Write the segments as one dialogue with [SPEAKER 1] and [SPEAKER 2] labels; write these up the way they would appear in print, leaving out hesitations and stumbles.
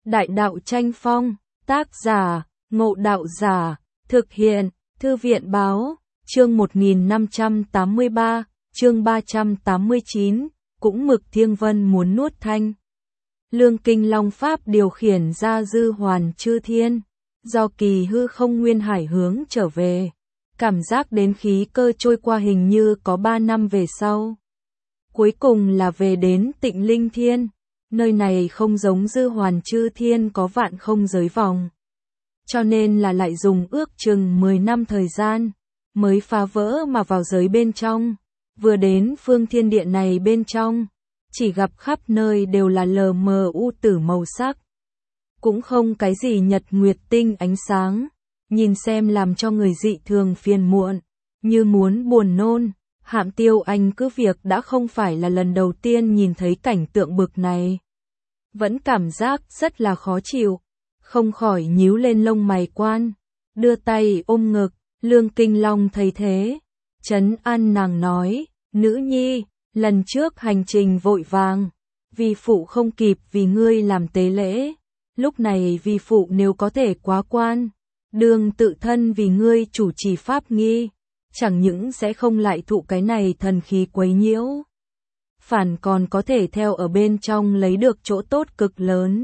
[SPEAKER 1] Đại đạo tranh phong, tác giả, Ngộ Đạo Giả, thực hiện, Thư viện báo, chương 1583, chương 389, cũng Mực Thiêng Vân muốn nuốt Thanh Lương Kinh Long Pháp điều khiển ra Dư Hoàn Chư Thiên, do kỳ hư không nguyên hải hướng trở về, cảm giác đến khí cơ trôi qua hình như có 3 năm về sau. Cuối cùng là về đến Tịnh Linh Thiên, nơi này không giống Dư Hoàn Chư Thiên có vạn không giới vòng. Cho nên là lại dùng ước chừng 10 năm thời gian, mới phá vỡ mà vào giới bên trong. Vừa đến phương thiên địa này bên trong, chỉ gặp khắp nơi đều là lờ mờ u tử màu sắc. Cũng không cái gì nhật nguyệt tinh ánh sáng, nhìn xem làm cho người dị thường phiền muộn, như muốn buồn nôn. Hạm Tiêu Anh cứ việc đã không phải là lần đầu tiên nhìn thấy cảnh tượng bực này. Vẫn cảm giác rất là khó chịu, không khỏi nhíu lên lông mày quan, đưa tay ôm ngực. Lương Kinh Long thấy thế, trấn an nàng nói, nữ nhi, lần trước hành trình vội vàng, vi phụ không kịp vì ngươi làm tế lễ, lúc này vi phụ nếu có thể quá quan, đương tự thân vì ngươi chủ trì pháp nghi, chẳng những sẽ không lại thụ cái này thần khí quấy nhiễu, phản còn có thể theo ở bên trong lấy được chỗ tốt cực lớn.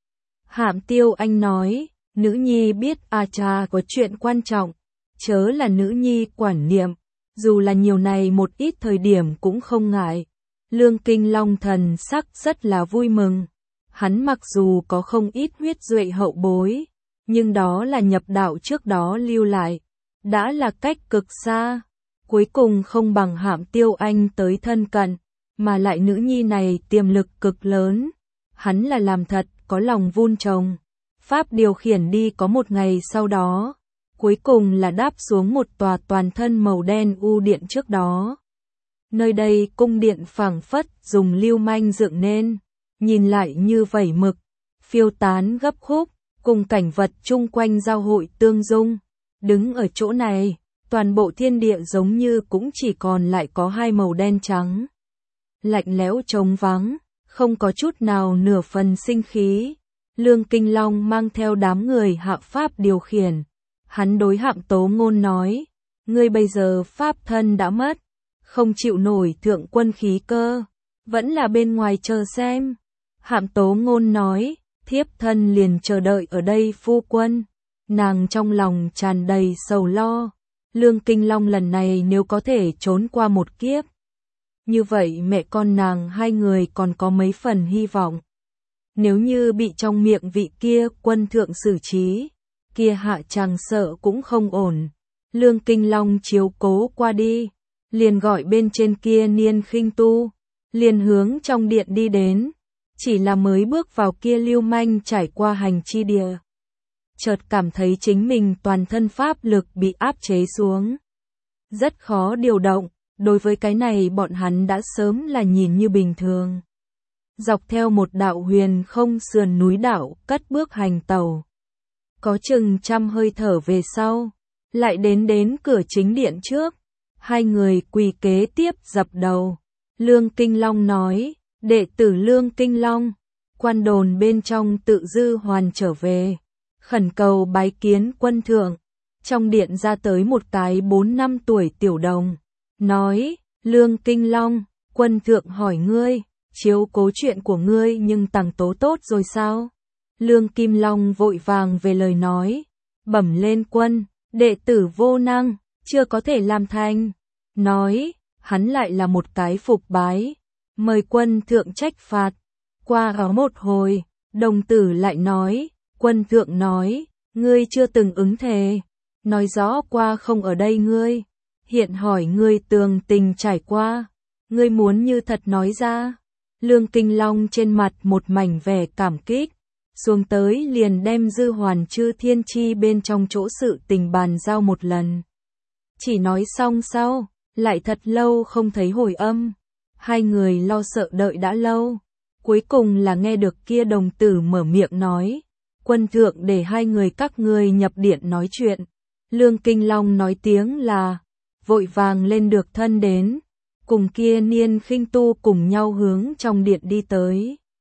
[SPEAKER 1] Hạm Tiêu Anh nói, nữ nhi biết A Cha có chuyện quan trọng, chớ là nữ nhi quản niệm, dù là nhiều này một ít thời điểm cũng không ngại. Lương Kinh Long thần sắc rất là vui mừng, hắn mặc dù có không ít huyết duệ hậu bối, nhưng đó là nhập đạo trước đó lưu lại, đã là cách cực xa, cuối cùng không bằng Hạm Tiêu Anh tới thân cận, mà lại nữ nhi này tiềm lực cực lớn, hắn là làm thật có lòng vun trồng. Pháp điều khiển đi có một ngày sau đó, cuối cùng là đáp xuống một tòa toàn thân màu đen u điện trước đó. Nơi đây cung điện phảng phất dùng lưu manh dựng nên, nhìn lại như vẩy mực, phiêu tán gấp khúc, cùng cảnh vật chung quanh giao hội tương dung. Đứng ở chỗ này, toàn bộ thiên địa giống như cũng chỉ còn lại có hai màu đen trắng. Lạnh lẽo trống vắng, không có chút nào nửa phần sinh khí. Lương Kinh Long mang theo đám người hạ pháp điều khiển. Hắn đối Hạm Tố Ngôn nói, ngươi bây giờ pháp thân đã mất, không chịu nổi thượng quân khí cơ, vẫn là bên ngoài chờ xem. Hạm Tố Ngôn nói, thiếp thân liền chờ đợi ở đây phu quân. Nàng trong lòng tràn đầy sầu lo, Lương Kinh Long lần này nếu có thể trốn qua một kiếp, như vậy mẹ con nàng hai người còn có mấy phần hy vọng. Nếu như bị trong miệng vị kia quân thượng xử trí, kia hạ chàng sợ cũng không ổn. Lương Kinh Long chiếu cố qua đi, liền gọi bên trên kia Niên Khinh Tu, liền hướng trong điện đi đến, chỉ là mới bước vào kia lưu manh trải qua hành chi địa. Chợt cảm thấy chính mình toàn thân pháp lực bị áp chế xuống, rất khó điều động, đối với cái này bọn hắn đã sớm là nhìn như bình thường. Dọc theo một đạo huyền không sườn núi đảo cất bước hành tàu. Có chừng 100 hơi thở về sau, lại đến cửa chính điện trước, hai người quỳ kế tiếp dập đầu. Lương Kinh Long nói, đệ tử Lương Kinh Long, quan đồn bên trong tự Dư Hoàn trở về, khẩn cầu bái kiến quân thượng. Trong điện ra tới một cái 4 năm tuổi tiểu đồng, nói, Lương Kinh Long, quân thượng hỏi ngươi, chiếu cố chuyện của ngươi nhưng tàng tố tốt rồi sao? Lương Kim Long vội vàng về lời nói, bẩm lên quân, đệ tử vô năng, chưa có thể làm thành. Nói, hắn lại là một cái phục bái, mời quân thượng trách phạt. Qua ở một hồi, đồng tử lại nói, quân thượng nói, ngươi chưa từng ứng thề, nói rõ qua không ở đây ngươi, hiện hỏi ngươi tường tình trải qua, ngươi muốn như thật nói ra. Lương Kinh Long trên mặt một mảnh vẻ cảm kích, xuống tới liền đem Dư Hoàn Chư Thiên chi bên trong chỗ sự tình bàn giao một lần. Chỉ nói xong sau, lại thật lâu không thấy hồi âm, hai người lo sợ đợi đã lâu, cuối cùng là nghe được kia đồng tử mở miệng nói, quân thượng để hai người các ngươi nhập điện nói chuyện. Lương Kinh Long nói tiếng là, vội vàng lên được thân đến, cùng kia Niên Khinh Tu cùng nhau hướng trong điện đi tới.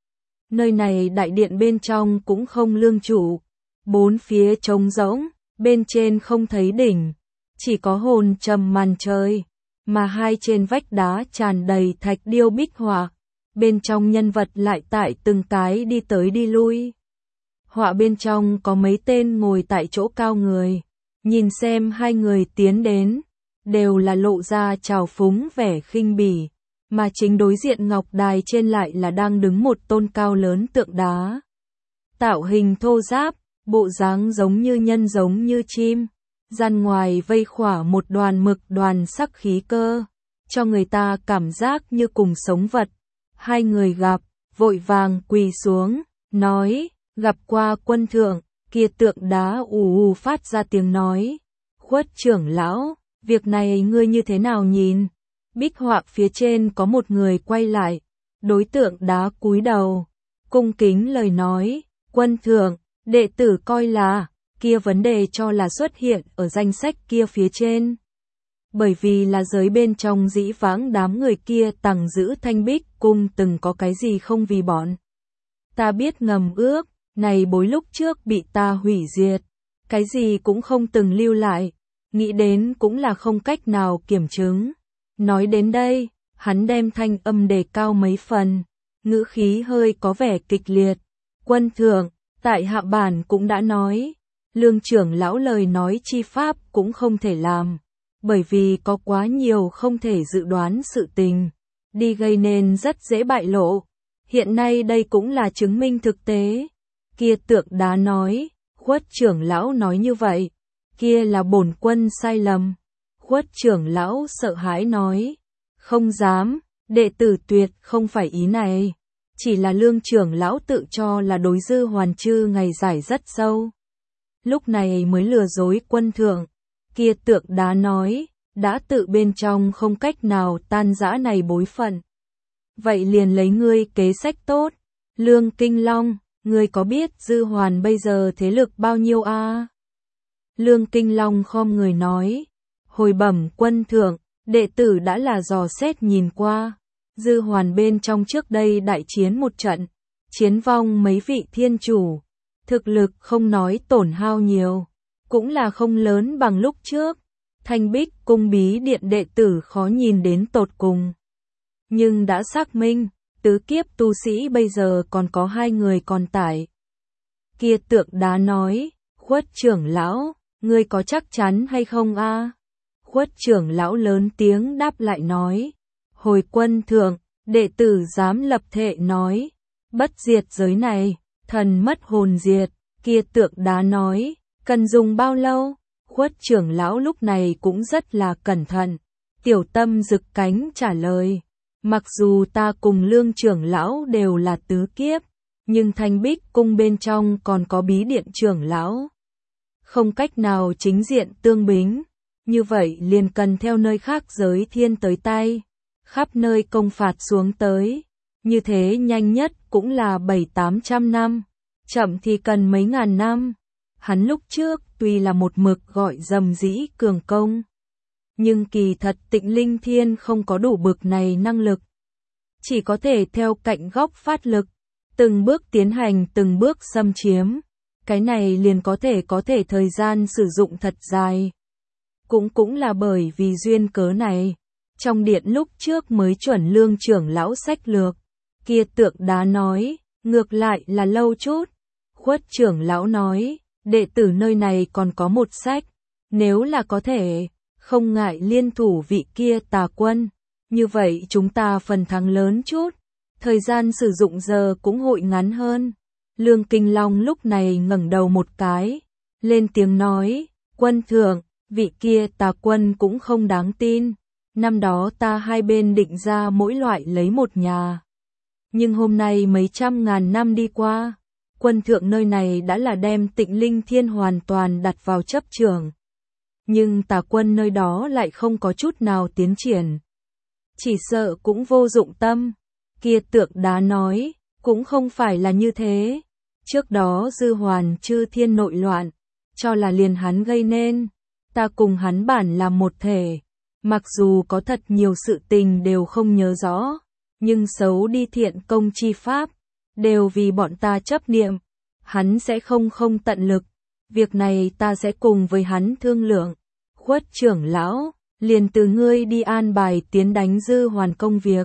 [SPEAKER 1] Nơi này đại điện bên trong cũng không lương trụ, bốn phía trống rỗng, bên trên không thấy đỉnh, chỉ có hồn trầm màn trời, mà hai trên vách đá tràn đầy thạch điêu bích họa, bên trong nhân vật lại tại từng cái đi tới đi lui. Họa bên trong có mấy tên ngồi tại chỗ cao người, nhìn xem hai người tiến đến, đều là lộ ra trào phúng vẻ khinh bỉ, mà chính đối diện ngọc đài trên lại là đang đứng một tôn cao lớn tượng đá. Tạo hình thô ráp, bộ dáng giống như nhân giống như chim, gian ngoài vây khỏa một đoàn mực đoàn sắc khí cơ, cho người ta cảm giác như cùng sống vật. Hai người gặp, vội vàng quỳ xuống, nói, gặp qua quân thượng, kia tượng đá ù ù phát ra tiếng nói. Khuất trưởng lão, việc này ngươi như thế nào nhìn? Bích họa phía trên có một người quay lại, đối tượng đá cúi đầu, cung kính lời nói, quân thượng, đệ tử coi là, kia vấn đề cho là xuất hiện ở danh sách kia phía trên. Bởi vì là giới bên trong dĩ vãng đám người kia tằng giữ Thanh Bích cung từng có cái gì không vì bọn. Ta biết ngầm ước, này bối lúc trước bị ta hủy diệt, cái gì cũng không từng lưu lại, nghĩ đến cũng là không cách nào kiểm chứng. Nói đến đây, hắn đem thanh âm đề cao mấy phần, ngữ khí hơi có vẻ kịch liệt. Quân thượng, tại hạ bản cũng đã nói, lương trưởng lão lời nói chi pháp cũng không thể làm, bởi vì có quá nhiều không thể dự đoán sự tình, đi gây nên rất dễ bại lộ. Hiện nay đây cũng là chứng minh thực tế. Kia tượng đá nói, Khuất trưởng lão nói như vậy, kia là bổn quân sai lầm. Khuất trưởng lão sợ hãi nói, không dám, đệ tử tuyệt không phải ý này, chỉ là lương trưởng lão tự cho là đối Dư Hoàn Chư ngày giải rất sâu. Lúc này mới lừa dối quân thượng. Kia tượng đá nói, đã tự bên trong không cách nào tan rã này bối phận. Vậy liền lấy ngươi kế sách tốt. Lương Kinh Long, ngươi có biết Dư Hoàn bây giờ thế lực bao nhiêu a? Lương Kinh Long khom người nói, hồi bẩm quân thượng, đệ tử đã là dò xét nhìn qua. Dư Hoàn bên trong trước đây đại chiến một trận, chiến vong mấy vị thiên chủ, thực lực không nói tổn hao nhiều, cũng là không lớn bằng lúc trước. Thanh Bích cung bí điện đệ tử khó nhìn đến tột cùng. Nhưng đã xác minh, tứ kiếp tu sĩ bây giờ còn có 2 người còn tại. Kia tượng đá nói, Khuất trưởng lão, ngươi có chắc chắn hay không a? Khuất trưởng lão lớn tiếng đáp lại nói, hồi quân thượng, đệ tử dám lập thệ nói, bất diệt giới này, thần mất hồn diệt. Kia tượng đá nói, cần dùng bao lâu? Khuất trưởng lão lúc này cũng rất là cẩn thận, tiểu tâm rực cánh trả lời, mặc dù ta cùng lương trưởng lão đều là tứ kiếp, nhưng Thanh Bích cung bên trong còn có bí điện trưởng lão, không cách nào chính diện tương bính, như vậy liền cần theo nơi khác giới thiên tới tay, khắp nơi công phạt xuống tới, như thế nhanh nhất cũng là 700-800 năm, chậm thì cần mấy ngàn năm. Hắn lúc trước tuy là một mực gọi dầm dĩ cường công, nhưng kỳ thật Tịnh Linh Thiên không có đủ bực này năng lực, chỉ có thể theo cạnh góc phát lực, từng bước tiến hành từng bước xâm chiếm, cái này liền có thể thời gian sử dụng thật dài. Cũng là bởi vì duyên cớ này, trong điện lúc trước mới chuẩn lương trưởng lão sách lược, kia tượng đá nói, ngược lại là lâu chút. Khuất trưởng lão nói, đệ tử nơi này còn có một sách, nếu là có thể, không ngại liên thủ vị kia tà quân, như vậy chúng ta phần thắng lớn chút, thời gian sử dụng giờ cũng hội ngắn hơn. Lương Kinh Long lúc này ngẩng đầu một cái, lên tiếng nói, quân thượng, vị kia tà quân cũng không đáng tin, năm đó ta hai bên định ra mỗi loại lấy một nhà. Nhưng hôm nay mấy trăm ngàn năm đi qua, quân thượng nơi này đã là đem Tịnh Linh Thiên hoàn toàn đặt vào chấp trường. Nhưng tà quân nơi đó lại không có chút nào tiến triển. Chỉ sợ cũng vô dụng tâm. Kia tượng đá nói, cũng không phải là như thế. Trước đó Dư Hoàn Chư Thiên nội loạn, cho là liền hắn gây nên. Ta cùng hắn bản là một thể. Mặc dù có thật nhiều sự tình đều không nhớ rõ, nhưng xấu đi thiện công chi pháp, đều vì bọn ta chấp niệm, hắn sẽ không tận lực, việc này ta sẽ cùng với hắn thương lượng. Khuất trưởng lão, liền từ ngươi đi an bài tiến đánh Dư Hoàn công việc.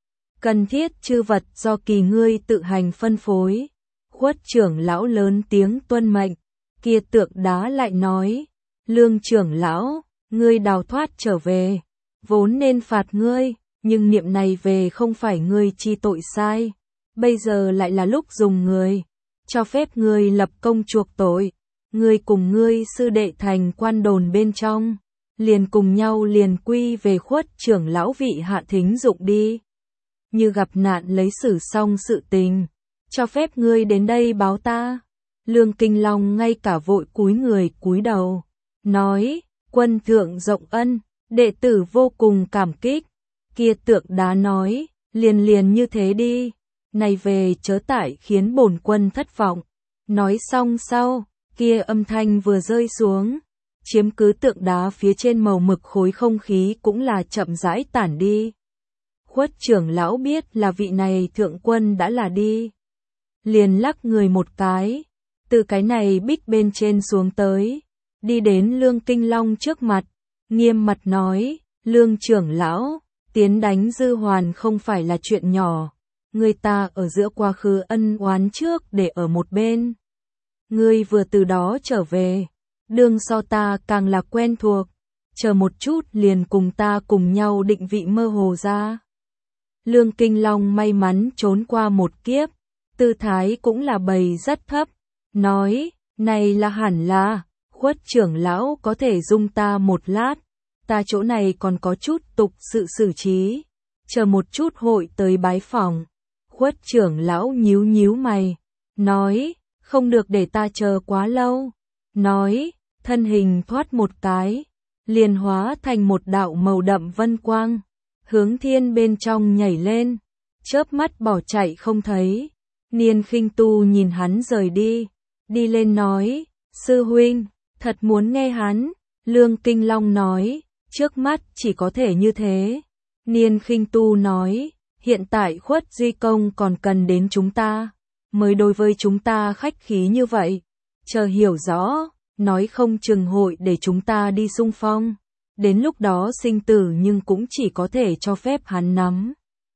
[SPEAKER 1] Cần thiết chư vật do kỳ ngươi tự hành phân phối. Khuất trưởng lão lớn tiếng tuân mệnh, kia tượng đá lại nói, Lương trưởng lão, ngươi đào thoát trở về, vốn nên phạt ngươi, nhưng niệm này về không phải ngươi chi tội sai, bây giờ lại là lúc dùng người, cho phép ngươi lập công chuộc tội, ngươi cùng ngươi sư đệ thành quan đồn bên trong, liền cùng nhau liền quy về Khuất trưởng lão vị hạ thính dụng đi. Như gặp nạn lấy xử xong sự tình, cho phép ngươi đến đây báo ta. Lương Kinh Long ngay cả vội cúi người cúi đầu, nói, quân thượng rộng ân, đệ tử vô cùng cảm kích. Kia tượng đá nói, liền như thế đi, này về chớ tại khiến bổn quân thất vọng. Nói xong sau, kia âm thanh vừa rơi xuống, chiếm cứ tượng đá phía trên màu mực khối không khí cũng là chậm rãi tản đi. Khuất trưởng lão biết là vị này thượng quân đã là đi, liền lắc người một cái, từ cái này bích bên trên xuống tới, đi đến Lương Kinh Long trước mặt, nghiêm mặt nói, Lương trưởng lão, tiến đánh Dư Hoàn không phải là chuyện nhỏ, người ta ở giữa quá khứ ân oán trước để ở một bên. Ngươi vừa từ đó trở về, đương so ta càng là quen thuộc, chờ một chút liền cùng ta cùng nhau định vị mơ hồ ra. Lương Kinh Long may mắn trốn qua một kiếp, tư thái cũng là bày rất thấp, nói, này là hẳn là, Khuất trưởng lão có thể dung ta một lát, ta chỗ này còn có chút tục sự xử trí, chờ một chút hội tới bái phòng. Khuất trưởng lão nhíu mày, nói, không được để ta chờ quá lâu, nói, thân hình thoát một cái, liền hóa thành một đạo màu đậm vân quang, hướng thiên bên trong nhảy lên, chớp mắt bỏ chạy không thấy. Niên Khinh Tu nhìn hắn rời đi lên nói, sư huynh, thật muốn nghe hắn. Lương Kinh Long nói, trước mắt chỉ có thể như thế. Niên Khinh Tu nói, hiện tại Khuất Duy Công còn cần đến chúng ta, mới đối với chúng ta khách khí như vậy, chờ hiểu rõ, nói không chừng hội để chúng ta đi xung phong, đến lúc đó sinh tử nhưng cũng chỉ có thể cho phép hắn nắm.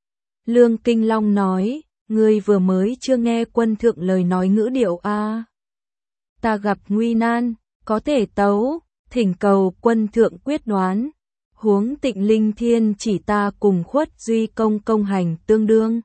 [SPEAKER 1] Lương Kinh Long nói, ngươi vừa mới chưa nghe quân thượng lời nói ngữ điệu a. Ta gặp nguy nan, có thể tấu, thỉnh cầu quân thượng quyết đoán. Huống Tịnh Linh Thiên chỉ ta cùng Khuất Duy Công công hành tương đương.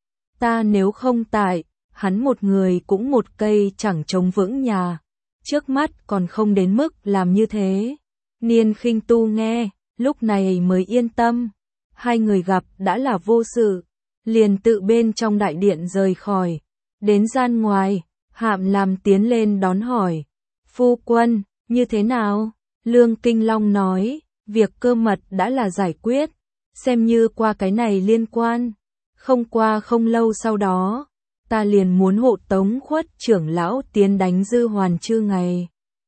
[SPEAKER 1] Ta nếu không tại, hắn một người cũng một cây chẳng chống vững nhà. Trước mắt còn không đến mức làm như thế. Niên Khinh Tu nghe, lúc này mới yên tâm. Hai người gặp đã là vô sự, liền tự bên trong đại điện rời khỏi. Đến gian ngoài, Hạm Làm tiến lên đón hỏi. Phu quân, như thế nào? Lương Kinh Long nói, việc cơ mật đã là giải quyết, xem như qua cái này liên quan. Không qua không lâu sau đó, ta liền muốn hộ tống Khuất trưởng lão tiến đánh Dư Hoàn chư ngày.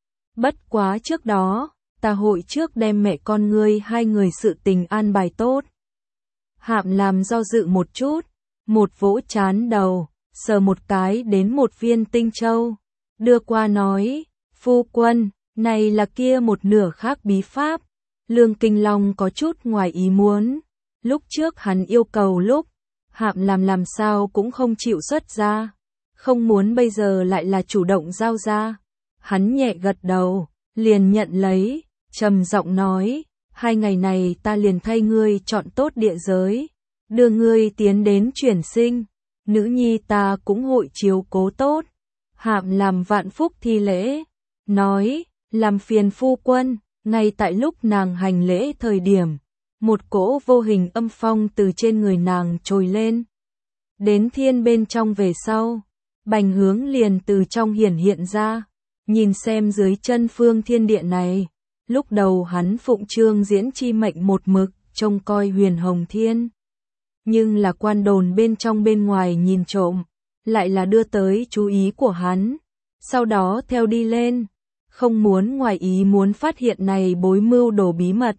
[SPEAKER 1] Bất quá trước đó, ta hội trước đem mẹ con ngươi hai người sự tình an bài tốt. Hạm Làm do dự một chút, một vỗ chán đầu, sờ một cái đến một viên tinh châu, đưa qua nói, phu quân, này là kia một nửa khác bí pháp. Lương Kinh Long có chút ngoài ý muốn, lúc trước hắn yêu cầu lúc, Hạm làm sao cũng không chịu xuất ra, không muốn bây giờ lại là chủ động giao ra. Hắn nhẹ gật đầu, liền nhận lấy, trầm giọng nói, 2 ngày này ta liền thay ngươi chọn tốt địa giới, đưa ngươi tiến đến chuyển sinh, nữ nhi ta cũng hội chiếu cố tốt. Hạm làm vạn phúc thi lễ, nói, làm phiền phu quân. Ngay tại lúc nàng hành lễ thời điểm, một cỗ vô hình âm phong từ trên người nàng trồi lên. Đến thiên bên trong về sau, Bành Hướng liền từ trong hiện ra, nhìn xem dưới chân phương thiên địa này. Lúc đầu hắn phụng trương diễn chi mệnh một mực, trông coi Huyền Hồng Thiên. Nhưng là quan đồn bên trong bên ngoài nhìn trộm, lại là đưa tới chú ý của hắn. Sau đó theo đi lên. Không muốn ngoài ý muốn phát hiện này bối mưu đồ bí mật.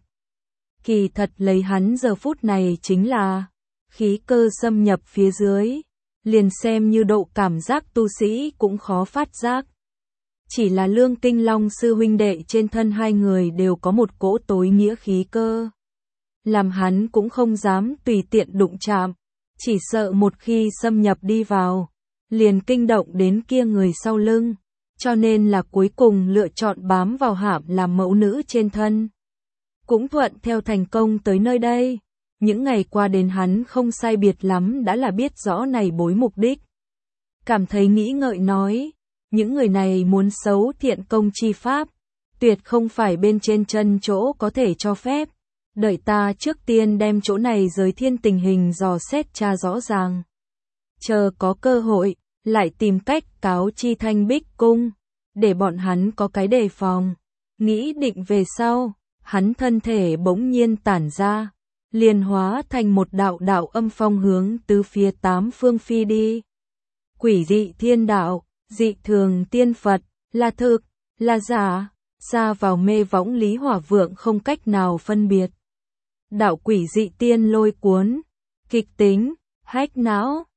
[SPEAKER 1] Kỳ thật lấy hắn giờ phút này chính là khí cơ xâm nhập phía dưới, liền xem như độ cảm giác tu sĩ cũng khó phát giác. Chỉ là Lương Kinh Long sư huynh đệ trên thân hai người đều có một cỗ tối nghĩa khí cơ. Làm hắn cũng không dám tùy tiện đụng chạm, chỉ sợ một khi xâm nhập đi vào, liền kinh động đến kia người sau lưng, cho nên là cuối cùng lựa chọn bám vào Hạm làm mẫu nữ trên thân. Cũng thuận theo thành công tới nơi đây, những ngày qua đến hắn không sai biệt lắm đã là biết rõ này bối mục đích. Cảm thấy nghĩ ngợi nói, những người này muốn xấu thiện công chi pháp, tuyệt không phải bên trên chân chỗ có thể cho phép. Đợi ta trước tiên đem chỗ này giới thiên tình hình dò xét tra rõ ràng. Chờ có cơ hội, lại tìm cách cáo chi Thanh Bích Cung, để bọn hắn có cái đề phòng. Nghĩ định về sau, hắn thân thể bỗng nhiên tản ra, liền hóa thành một đạo đạo âm phong hướng từ phía tám phương phi đi. Quỷ dị thiên đạo, dị thường tiên Phật, là thực, là giả, xa vào mê võng Lý Hỏa Vượng không cách nào phân biệt. Đạo quỷ dị tiên lôi cuốn, kịch tính, hách não,